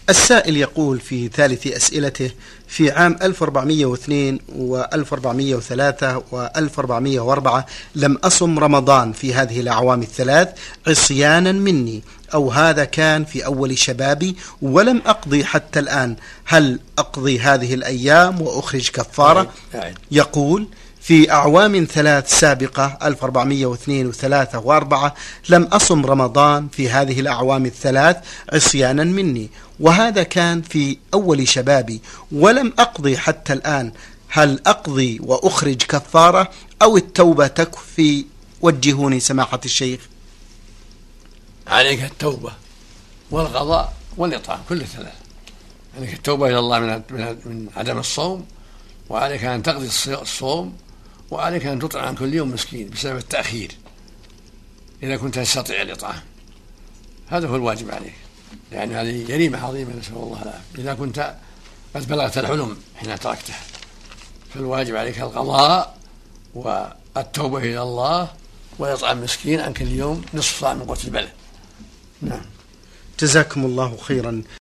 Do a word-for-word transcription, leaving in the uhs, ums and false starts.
السائل يقول في ثالث أسئلته: في عام ألف وأربعمائة واثنين وألف وأربعمائة وثلاثة وألف وأربعمائة وأربعة لم أصم رمضان في هذه الأعوام الثلاث عصيانا مني، أو هذا كان في أول شبابي ولم أقضي حتى الآن، هل أقضي هذه الأيام وأخرج كفارة؟ يقول: في أعوام ثلاث سابقة ألف وأربعمائة واثنين وثلاثة وأربعة لم أصم رمضان في هذه الأعوام الثلاث عصيانا مني، وهذا كان في أول شبابي ولم أقضي حتى الآن، هل أقضي وأخرج كفارة أو التوبة تكفي؟ وجهوني سماحة الشيخ. عليك التوبة والقضاء والإطعام، كل ثلاث. عليك التوبة إلى الله من من عدم الصوم، وعليك أن تقضي الصوم، وعليك أن تطعم عن كل يوم مسكين بسبب التأخير إذا كنت تستطيع الإطعام. هذا هو الواجب عليك، لأن يعني هذه جريمة عظيمة نسأل الله العافية. إذا كنت قد بلغت الحلم حين تركته، فالواجب عليك القضاء والتوبة إلى الله وإطعام مسكين عن كل يوم نصف صاع من قوت البلد. نعم. جزاكم الله خيرا.